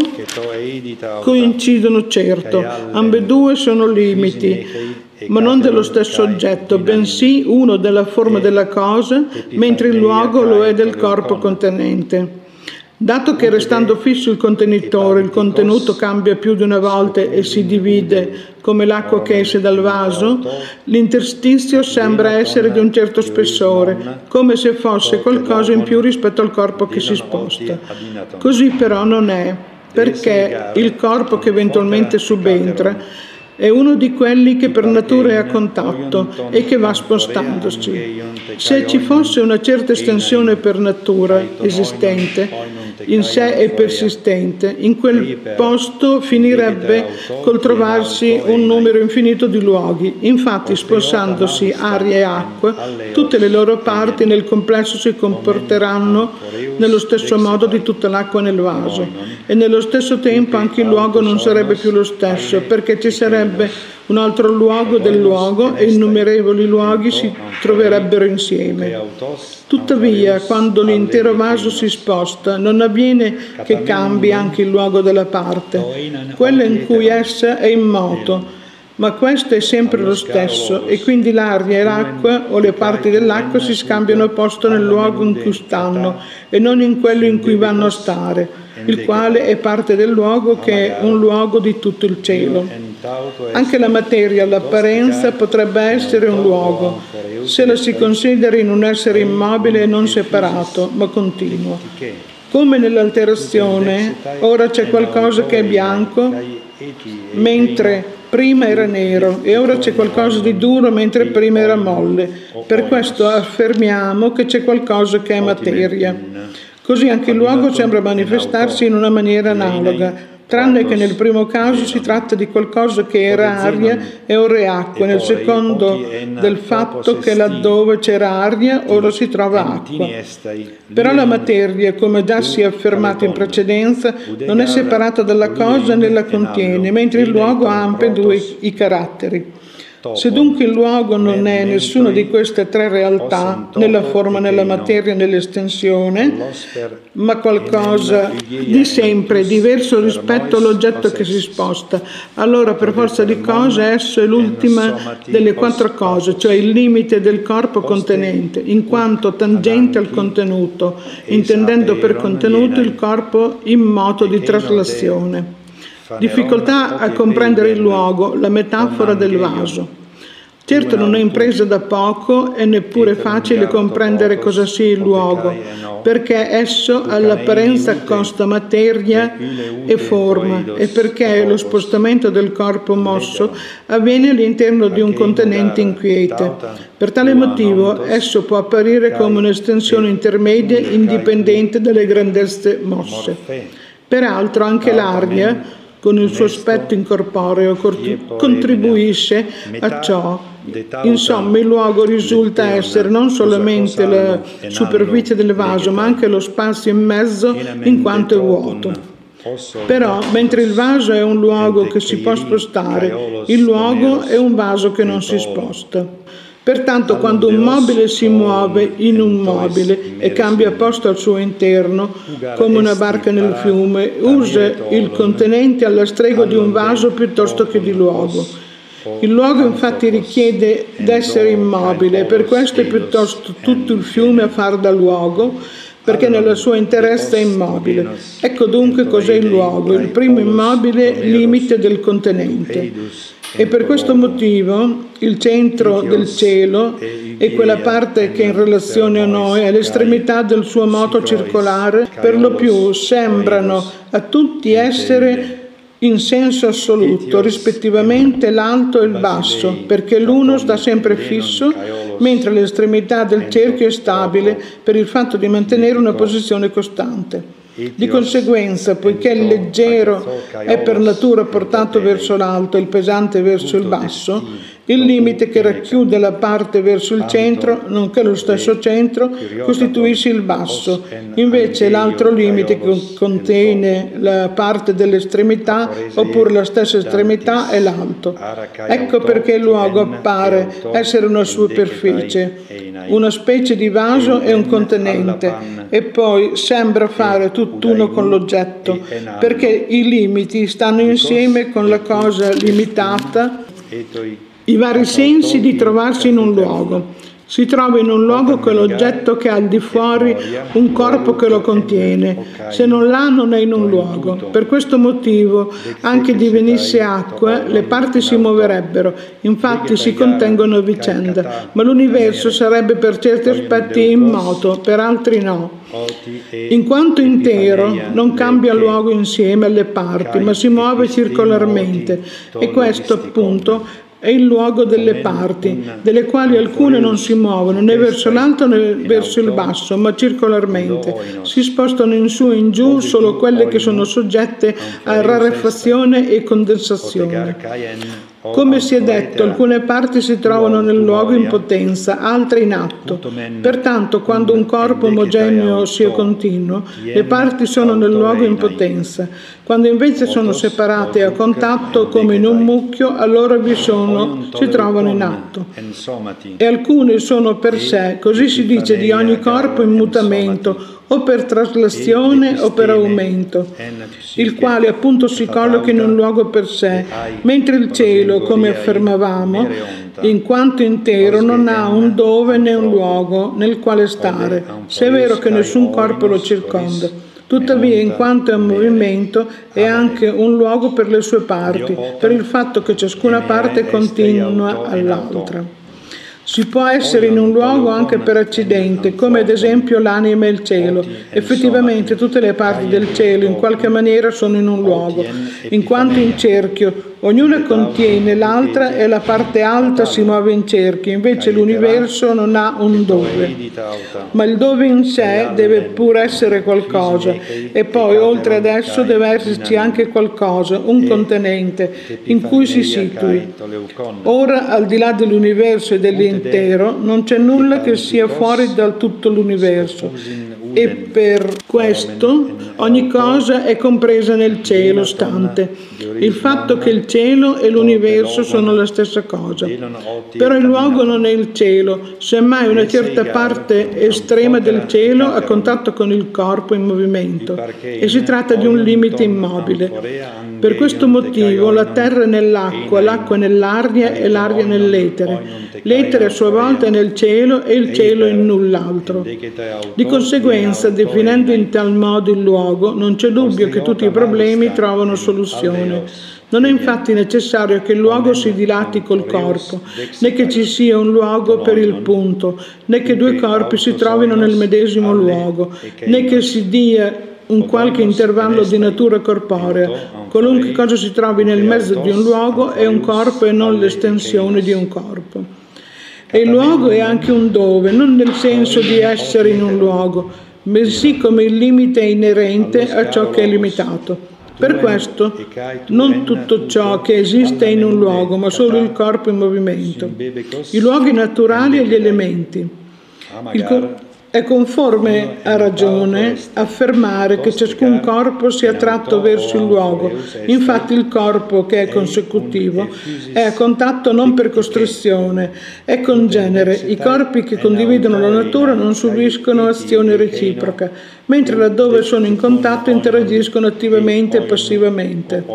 coincidono certo, ambedue sono limiti, ma non dello stesso oggetto, bensì uno della forma della cosa, mentre il luogo lo è del corpo contenente. Dato che restando fisso il contenitore, il contenuto cambia più di una volta e si divide come l'acqua che esce dal vaso, l'interstizio sembra essere di un certo spessore, come se fosse qualcosa in più rispetto al corpo che si sposta. Così però non è, perché il corpo che eventualmente subentra è uno di quelli che per natura è a contatto e che va spostandosi. Se ci fosse una certa estensione per natura esistente, in sé e persistente, in quel posto finirebbe col trovarsi un numero infinito di luoghi. Infatti, spostandosi aria e acqua, tutte le loro parti nel complesso si comporteranno nello stesso modo di tutta l'acqua nel vaso, e nello stesso tempo anche il luogo non sarebbe più lo stesso, perché ci sarebbe un altro luogo del luogo e innumerevoli luoghi si troverebbero insieme. Tuttavia, quando l'intero vaso si sposta, non avviene che cambi anche il luogo della parte, quella in cui essa è in moto, ma questo è sempre lo stesso, e quindi l'aria e l'acqua o le parti dell'acqua si scambiano posto nel luogo in cui stanno e non in quello in cui vanno a stare, il quale è parte del luogo che è un luogo di tutto il cielo. Anche la materia all'apparenza potrebbe essere un luogo, se la si considera in un essere immobile e non separato, ma continuo. Come nell'alterazione, ora c'è qualcosa che è bianco, mentre prima era nero, e ora c'è qualcosa di duro, mentre prima era molle. Per questo affermiamo che c'è qualcosa che è materia. Così anche il luogo sembra manifestarsi in una maniera analoga, tranne che nel primo caso si tratta di qualcosa che era aria e ora è acqua, nel secondo del fatto che laddove c'era aria ora si trova acqua. Però la materia, come già si è affermato in precedenza, non è separata dalla cosa né la contiene, mentre il luogo ha ambedue i caratteri. Se dunque il luogo non è nessuna di queste tre realtà, nella forma, nella materia, nell'estensione, ma qualcosa di sempre diverso rispetto all'oggetto che si sposta, allora per forza di cose esso è l'ultima delle quattro cose, cioè il limite del corpo contenente, in quanto tangente al contenuto, intendendo per contenuto il corpo in moto di traslazione. Difficoltà a comprendere il luogo, la metafora del vaso. Certo non è impresa da poco e neppure facile comprendere cosa sia il luogo, perché esso all'apparenza costa materia e forma e perché lo spostamento del corpo mosso avviene all'interno di un contenente inquiete. Per tale motivo esso può apparire come un'estensione intermedia indipendente dalle grandezze mosse. Peraltro anche l'aria, con il suo aspetto incorporeo, contribuisce a ciò. Insomma, il luogo risulta essere non solamente la superficie del vaso, ma anche lo spazio in mezzo in quanto è vuoto. Però, mentre il vaso è un luogo che si può spostare, il luogo è un vaso che non si sposta. Pertanto, quando un mobile si muove in un mobile e cambia posto al suo interno, come una barca nel fiume, usa il contenente alla stregua di un vaso piuttosto che di luogo. Il luogo infatti richiede d'essere immobile e per questo è piuttosto tutto il fiume a far da luogo, perché nella sua interezza è immobile. Ecco dunque cos'è il luogo, il primo immobile limite del contenente. E per questo motivo il centro del cielo è quella parte che in relazione a noi è l'estremità del suo moto circolare, per lo più sembrano a tutti essere in senso assoluto, rispettivamente l'alto e il basso, perché l'uno sta sempre fisso, mentre l'estremità del cerchio è stabile per il fatto di mantenere una posizione costante. Di conseguenza, poiché il leggero è per natura portato verso l'alto e il pesante verso il basso, il limite che racchiude la parte verso il centro, nonché lo stesso centro, costituisce il basso. Invece l'altro limite che contiene la parte dell'estremità, oppure la stessa estremità, è l'alto. Ecco perché il luogo appare essere una superficie, una specie di vaso e un contenente, e poi sembra fare tutt'uno con l'oggetto, perché i limiti stanno insieme con la cosa limitata, i vari sensi di trovarsi in un luogo. Si trova in un luogo quell'oggetto che ha al di fuori un corpo che lo contiene. Se non l'ha, non è in un luogo. Per questo motivo, anche divenisse acqua, le parti si muoverebbero, infatti si contengono a vicenda, ma l'universo sarebbe per certi aspetti in moto, per altri no. In quanto intero non cambia luogo insieme alle parti, ma si muove circolarmente, e questo appunto è il luogo delle parti, delle quali alcune non si muovono né verso l'alto né verso il basso, ma circolarmente. Si spostano in su e in giù solo quelle che sono soggette a rarefazione e condensazione. Come si è detto, alcune parti si trovano nel luogo in potenza, altre in atto. Pertanto, quando un corpo omogeneo sia continuo, le parti sono nel luogo in potenza. Quando invece sono separate a contatto, come in un mucchio, allora vi sono, si trovano in atto. E alcune sono per sé, così si dice di ogni corpo in mutamento, o per traslazione o per aumento, il quale appunto si colloca in un luogo per sé, mentre il cielo, come affermavamo, in quanto intero non ha un dove né un luogo nel quale stare, se è vero che nessun corpo lo circonda. Tuttavia, in quanto è un movimento, è anche un luogo per le sue parti, per il fatto che ciascuna parte continua all'altra. Si può essere in un luogo anche per accidente, come ad esempio l'anima e il cielo. Effettivamente tutte le parti del cielo in qualche maniera sono in un luogo, in quanto in cerchio. Ognuna contiene l'altra e la parte alta si muove in cerchio, invece l'universo non ha un dove. Ma il dove in sé deve pur essere qualcosa, e poi oltre ad esso deve esserci anche qualcosa, un contenente, in cui si situi. Ora, al di là dell'universo e dell'intero, non c'è nulla che sia fuori dal tutto l'universo, e per questo ogni cosa è compresa nel cielo stante. Il fatto che il cielo e l'universo sono la stessa cosa. Però il luogo non è il cielo, semmai una certa parte estrema del cielo a contatto con il corpo in movimento, e si tratta di un limite immobile. Per questo motivo la terra è nell'acqua, l'acqua è nell'aria e l'aria nell'etere. L'etere a sua volta è nel cielo e il cielo in null'altro. Di conseguenza potenza, definendo in tal modo il luogo, non c'è dubbio che tutti i problemi trovano soluzione. Non è infatti necessario che il luogo si dilati col corpo, né che ci sia un luogo per il punto, né che due corpi si trovino nel medesimo luogo, né che si dia un qualche intervallo di natura corporea. Qualunque cosa si trovi nel mezzo di un luogo è un corpo e non l'estensione di un corpo. E il luogo è anche un dove, non nel senso di essere in un luogo, bensì come il limite inerente a ciò che è limitato. Per questo, non tutto ciò che esiste è in un luogo, ma solo il corpo in movimento. I luoghi naturali e gli elementi. Il co- è conforme a ragione affermare che ciascun corpo sia tratto verso il luogo. Infatti il corpo, che è consecutivo, è a contatto non per costrizione, è congenere. I corpi che condividono la natura non subiscono azione reciproca, mentre laddove sono in contatto interagiscono attivamente e passivamente.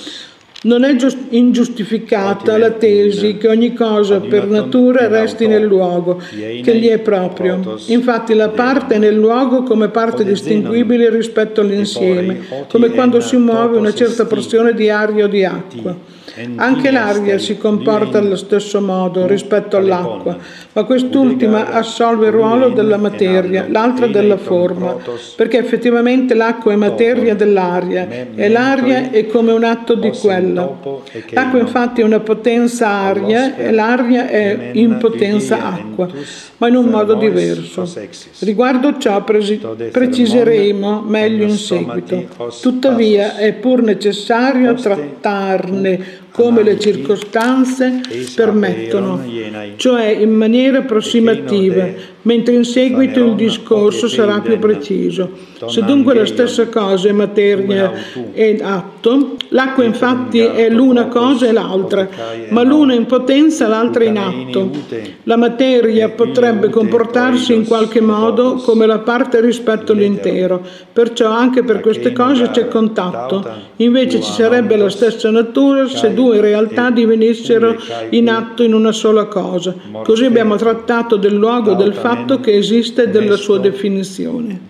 Non è giust- ingiustificata la tesi che ogni cosa per natura resti nel luogo che gli è proprio. Infatti la parte è nel luogo come parte distinguibile rispetto all'insieme, come quando si muove una certa porzione di aria o di acqua. Anche l'aria si comporta allo stesso modo rispetto all'acqua, ma quest'ultima assolve il ruolo della materia, l'altra della forma, perché effettivamente l'acqua è materia dell'aria e l'aria è come un atto di quella. L'acqua infatti è una potenza aria e l'aria è in potenza acqua, ma in un modo diverso. Riguardo ciò presi- preciseremo meglio in seguito. Tuttavia è pur necessario trattarne come le circostanze permettono, cioè in maniera approssimativa, mentre in seguito il discorso sarà più preciso. Se dunque la stessa cosa è materia ed atto, l'acqua infatti è l'una cosa e l'altra, ma l'una in potenza, l'altra in atto. La materia potrebbe comportarsi in qualche modo come la parte rispetto all'intero, perciò anche per queste cose c'è contatto. Invece ci sarebbe la stessa natura se due realtà divenissero in atto in una sola cosa. Così abbiamo trattato del luogo, del fatto che esiste e della sua definizione.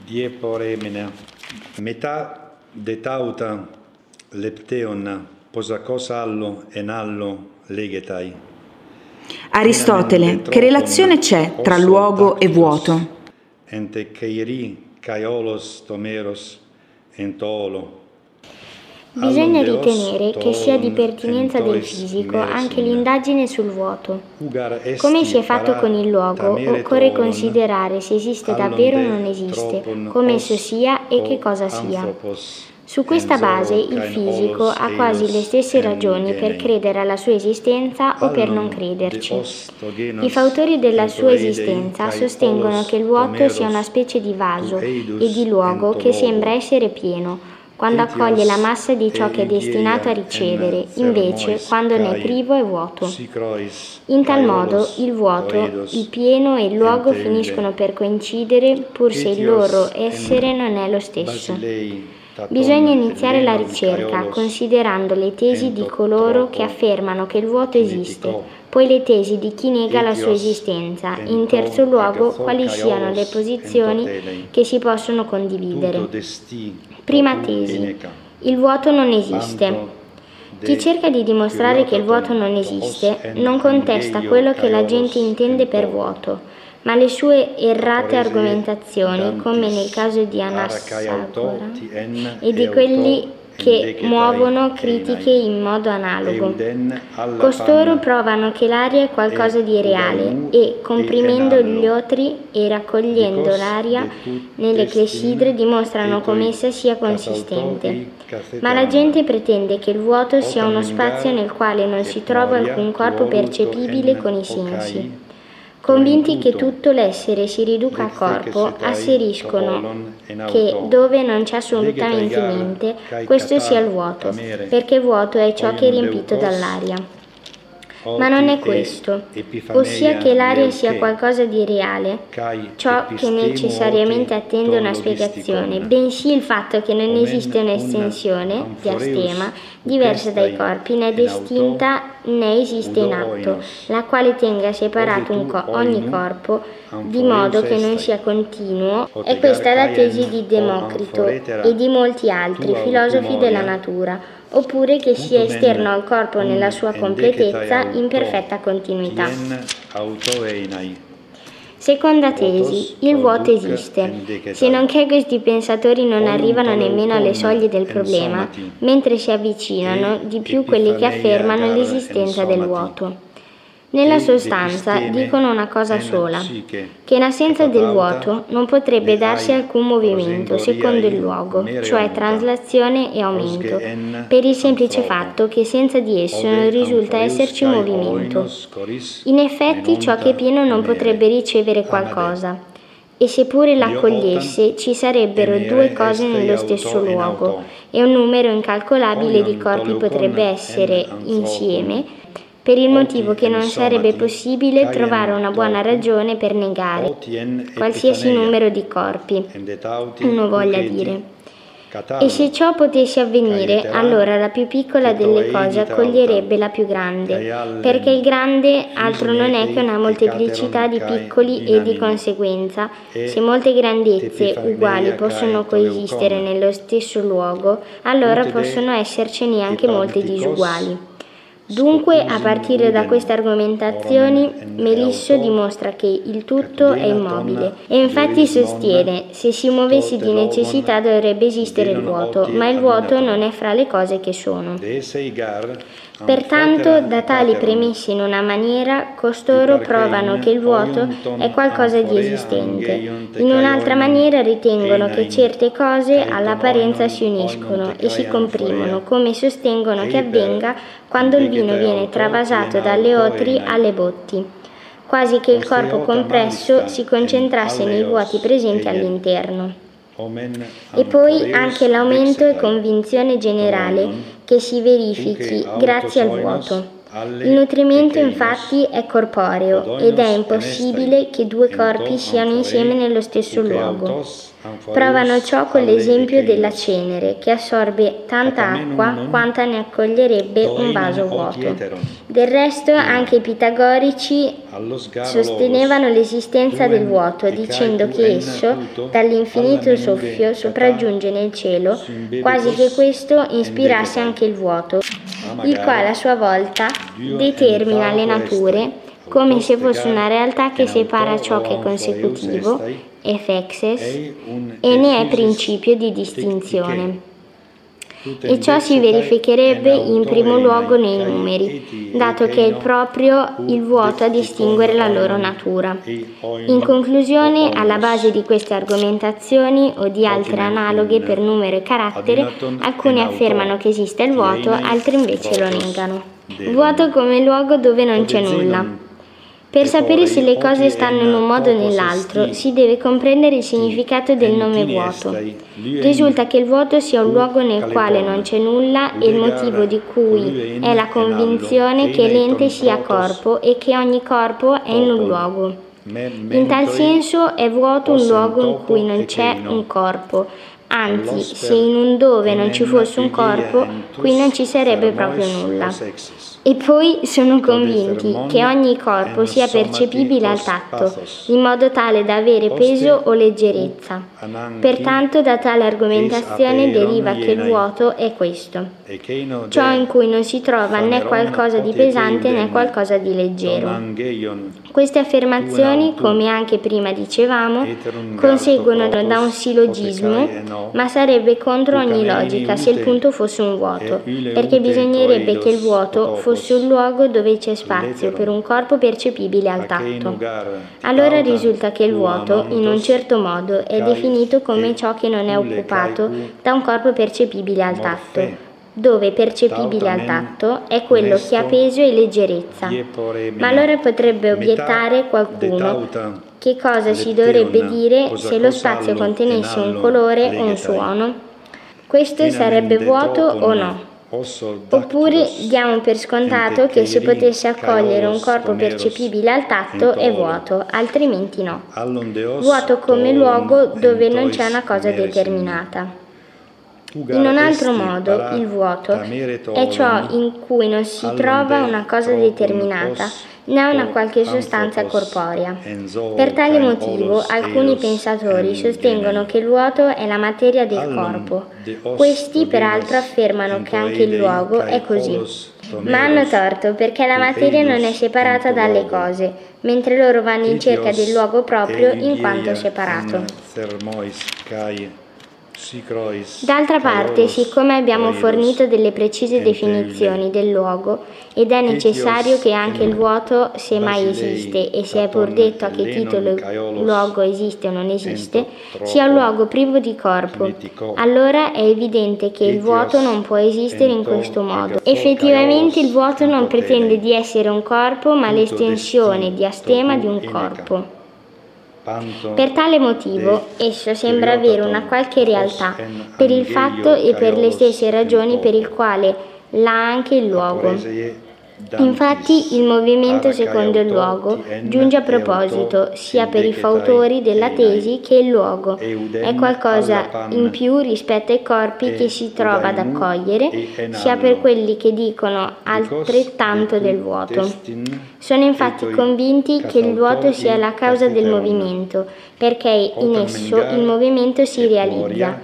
Metà detauta lepteon posakos allo en allo legetai. Aristotele, che relazione c'è tra luogo e vuoto? Ente keiri kaiolos tomeros entolo. Bisogna ritenere che sia di pertinenza del fisico anche l'indagine sul vuoto. Come si è fatto con il luogo, occorre considerare se esiste davvero o non esiste, come esso sia e che cosa sia. Su questa base il fisico ha quasi le stesse ragioni per credere alla sua esistenza o per non crederci. I fautori della sua esistenza sostengono che il vuoto sia una specie di vaso e di luogo che sembra essere pieno, quando accoglie la massa di ciò che è destinato a ricevere, invece quando ne è privo è vuoto. In tal modo il vuoto, il pieno e il luogo finiscono per coincidere pur se il loro essere non è lo stesso. Bisogna iniziare la ricerca considerando le tesi di coloro che affermano che il vuoto esiste, poi le tesi di chi nega la sua esistenza, in terzo luogo quali siano le posizioni che si possono condividere. Prima tesi: il vuoto non esiste. Chi cerca di dimostrare che il vuoto non esiste non contesta quello che la gente intende per vuoto, ma le sue errate argomentazioni, come nel caso di Anassagora e di quelli che muovono critiche in modo analogo. Costoro provano che l'aria è qualcosa di reale e, comprimendo gli otri e raccogliendo l'aria nelle clessidre, dimostrano come essa sia consistente. Ma la gente pretende che il vuoto sia uno spazio nel quale non si trova alcun corpo percepibile con i sensi. Convinti che tutto l'essere si riduca a corpo, asseriscono che dove non c'è assolutamente niente, questo sia il vuoto, perché vuoto è ciò che è riempito dall'aria. Ma non è questo, ossia che l'aria sia qualcosa di reale, ciò che necessariamente attende una spiegazione, bensì il fatto che non esiste un'estensione, diastema, diversa dai corpi, né distinta né esiste in atto, la quale tenga separato un co- ogni corpo, di modo che non sia continuo. È questa la tesi di Democrito e di molti altri filosofi della natura, oppure che sia esterno al corpo nella sua completezza in perfetta continuità. Seconda tesi, il vuoto esiste, se non che questi pensatori non arrivano nemmeno alle soglie del problema, mentre si avvicinano di più quelli che affermano l'esistenza del vuoto. Nella sostanza dicono una cosa sola, che in assenza del vuoto non potrebbe darsi alcun movimento secondo il luogo, cioè traslazione e aumento, per il semplice fatto che senza di esso non risulta esserci movimento. In effetti ciò che è pieno non potrebbe ricevere qualcosa, e seppure l'accogliesse ci sarebbero due cose nello stesso luogo, e un numero incalcolabile di corpi potrebbe essere insieme, per il motivo che non sarebbe possibile trovare una buona ragione per negare qualsiasi numero di corpi, uno voglia dire. E se ciò potesse avvenire, allora la più piccola delle cose accoglierebbe la più grande, perché il grande altro non è che una molteplicità di piccoli e di conseguenza, se molte grandezze uguali possono coesistere nello stesso luogo, allora possono essercene anche molte disuguali. Dunque, a partire da queste argomentazioni, Melisso dimostra che il tutto è immobile e infatti sostiene: se si muovesse di necessità dovrebbe esistere il vuoto, ma il vuoto non è fra le cose che sono. Pertanto, da tali premesse in una maniera, costoro provano che il vuoto è qualcosa di esistente. In un'altra maniera ritengono che certe cose all'apparenza si uniscono e si comprimono, come sostengono che avvenga quando il vino viene travasato dalle otri alle botti, quasi che il corpo compresso si concentrasse nei vuoti presenti all'interno. E poi anche l'aumento è convinzione generale che si verifichi grazie al vuoto. Il nutrimento infatti è corporeo ed è impossibile che due corpi siano insieme nello stesso luogo. Provano ciò con l'esempio della cenere, che assorbe tanta acqua quanta ne accoglierebbe un vaso vuoto. Del resto anche i pitagorici sostenevano l'esistenza del vuoto, dicendo che esso, dall'infinito soffio, sopraggiunge nel cielo, quasi che questo ispirasse anche il vuoto, il quale a sua volta determina le nature, come se fosse una realtà che separa ciò che è consecutivo, effexes, e ne è principio di distinzione. E ciò si verificherebbe in primo luogo nei numeri, dato che è proprio il vuoto a distinguere la loro natura. In conclusione, alla base di queste argomentazioni o di altre analoghe per numero e carattere, alcuni affermano che esiste il vuoto, altri invece lo negano. Vuoto come luogo dove non c'è nulla. Per sapere se le cose stanno in un modo o nell'altro, si deve comprendere il significato del nome vuoto. Risulta che il vuoto sia un luogo nel quale non c'è nulla e il motivo di cui è la convinzione che l'ente sia corpo e che ogni corpo è in un luogo. In tal senso è vuoto un luogo in cui non c'è un corpo, anzi, se in un dove non ci fosse un corpo, qui non ci sarebbe proprio nulla. E poi sono convinti che ogni corpo sia percepibile al tatto, in modo tale da avere peso o leggerezza. Pertanto da tale argomentazione deriva che il vuoto è questo, ciò in cui non si trova né qualcosa di pesante né qualcosa di leggero. Queste affermazioni, come anche prima dicevamo, conseguono da un sillogismo, ma sarebbe contro ogni logica se il punto fosse un vuoto, perché bisognerebbe che il vuoto fosse fosse un luogo dove c'è spazio per un corpo percepibile al tatto. Allora risulta che il vuoto, in un certo modo, è definito come ciò che non è occupato da un corpo percepibile al tatto, dove percepibile al tatto è quello che ha peso e leggerezza. Ma allora potrebbe obiettare qualcuno: che cosa si dovrebbe dire se lo spazio contenesse un colore o un suono? Questo sarebbe vuoto o no? Oppure diamo per scontato che si potesse accogliere un corpo percepibile al tatto è vuoto, altrimenti no. Vuoto come luogo dove non c'è una cosa determinata. In un altro modo, il vuoto è ciò in cui non si trova una cosa determinata, né una qualche sostanza corporea. Per tale motivo, alcuni pensatori sostengono che il vuoto è la materia del corpo. Questi, peraltro, affermano che anche il luogo è così. Ma hanno torto, perché la materia non è separata dalle cose, mentre loro vanno in cerca del luogo proprio in quanto separato. D'altra parte, siccome abbiamo fornito delle precise definizioni del luogo, ed è necessario che anche il vuoto, se mai esiste, e si è pur detto a che titolo il luogo esiste o non esiste, sia un luogo privo di corpo, allora è evidente che il vuoto non può esistere in questo modo. Effettivamente il vuoto non pretende di essere un corpo, ma l'estensione diastema di un corpo. Per tale motivo, esso sembra avere una qualche realtà, per il fatto e per le stesse ragioni per il quale l'ha anche il luogo. Infatti, il movimento secondo il luogo giunge a proposito sia per i fautori della tesi che il luogo è qualcosa in più rispetto ai corpi che si trova ad accogliere, sia per quelli che dicono altrettanto del vuoto. Sono infatti convinti che il vuoto sia la causa del movimento, perché in esso il movimento si realizza.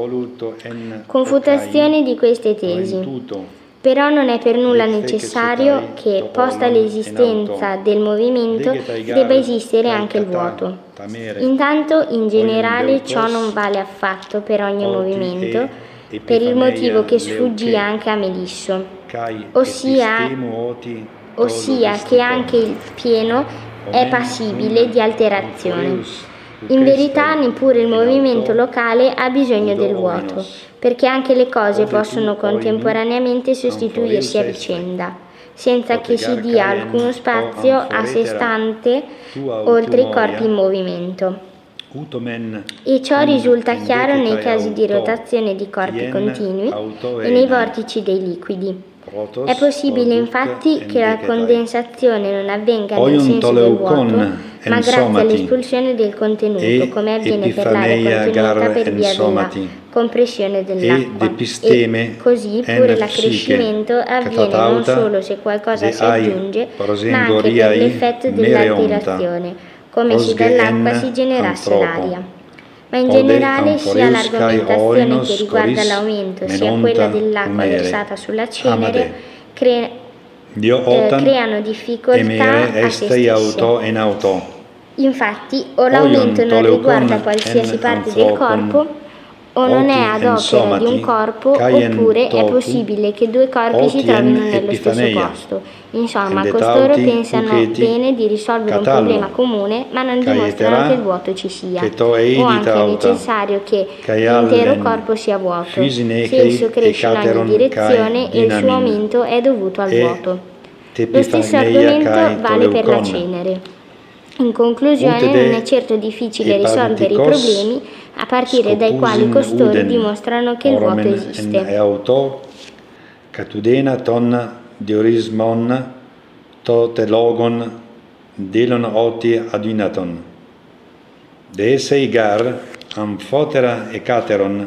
Confutazione di queste tesi. Però non è per nulla necessario che, posta l'esistenza del movimento, debba esistere anche il vuoto. Intanto, in generale, ciò non vale affatto per ogni movimento, per il motivo che sfuggì anche a Melisso, ossia, ossia che anche il pieno è passibile di alterazione. In verità, neppure il movimento locale ha bisogno del vuoto, perché anche le cose possono contemporaneamente sostituirsi a vicenda, senza che si dia alcuno spazio a sé stante oltre i corpi in movimento. E ciò risulta chiaro nei casi di rotazione di corpi continui e nei vortici dei liquidi. È possibile infatti che la condensazione non avvenga nel senso del vuoto, ma grazie all'espulsione del contenuto, come avviene per l'aria contenuta per via della compressione dell'acqua. E così pure l'accrescimento avviene non solo se qualcosa si aggiunge, ma anche per l'effetto dell'alterazione, come se dall'acqua si generasse l'aria. Ma in generale sia l'argomentazione che riguarda l'aumento sia quella dell'acqua versata sulla cenere cre- eh, creano difficoltà a se stesse. Infatti, o l'aumento non riguarda qualsiasi parte del corpo, o non è ad opera di un corpo, oppure è possibile che due corpi si trovino nello stesso posto. Insomma, costoro pensano bene di risolvere un problema comune, ma non dimostrano che il vuoto ci sia, o anche è necessario che l'intero corpo sia vuoto, se esso cresce in ogni direzione e il suo aumento è dovuto al vuoto. Lo stesso argomento vale per la cenere. In conclusione, non è certo difficile risolvere i problemi a partire dai quali costoro dimostrano che il vuoto esiste. Diorismon, to telogon, delon oti adunaton. Deese gar, amphotera e cateron,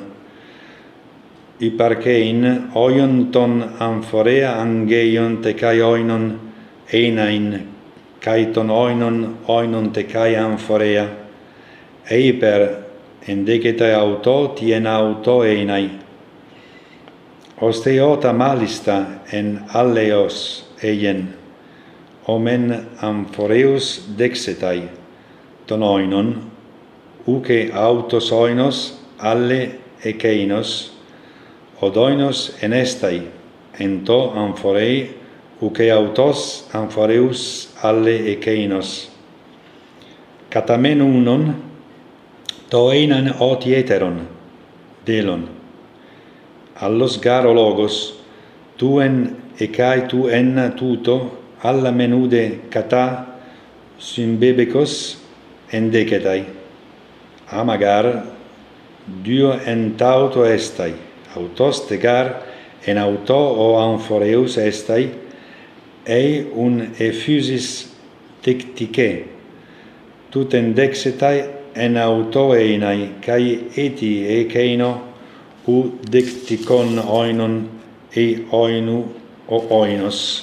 iparchein, oion ton amphorea angeion tecai oinon, einain, caiton oinon, oinon tecai amphorea, eiper, endecete auto, tien auto einai. Osteota malista en alleos eien, omen amphoreus dexetai, tonoinon, uke autos oinos, alle ekeinos, odoinos enestai, ento amphorei, uke autos amphoreus alle ekeinos. Catamen unon, to einan oti eteron, delon, allos garo logos, tuen e kai tu en tuto, alla menude kata, symbebekos, endecetai. Amagar, duo en tauto estai, autos tegar, en auto o amphoreus estai, ei un effusis tectice, tut endexetai en auto einai, kai eti e keino, u dicticon oinon e oinu o oinos,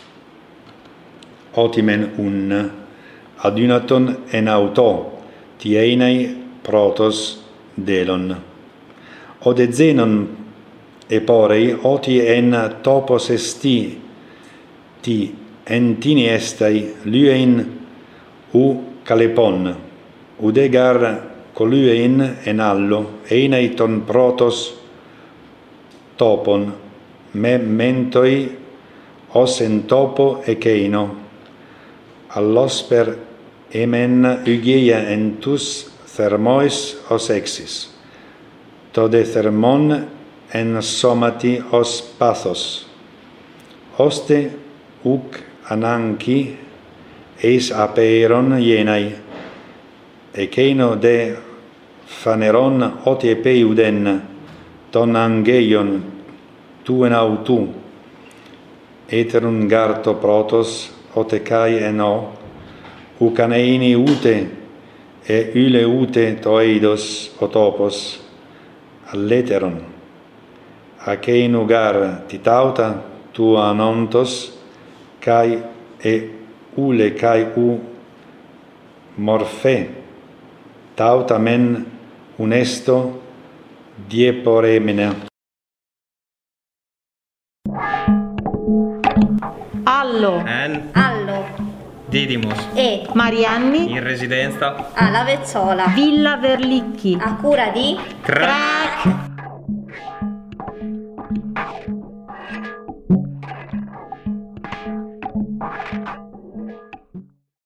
otimen un, adunaton en auto, tienei protos delon. Ode zenon eporei, oti en topos esti, ti entini estai, lyein u calepon, udegar colyein en allo, einai ton protos topon, me mentoi os en topo ekeino, allosper emen ugeia en tus thermois os exis, tode thermon en somati os pathos, oste uc ananci eis apeiron ienai, ekeino de faneron oti epeuden, ton angeion tu en autu, eterum garto protos otecai eno, ucaneini ute, e yle ute toeidos otopos, alleteron, acein ugar titauta tu anontos, kai e ule kai u morfe, tauta men unesto dieporemina. Allo, En, Allo, Didymos. E, Marianni, In residenza. alla Vezzola, Villa Verlicchi. a cura di Crack.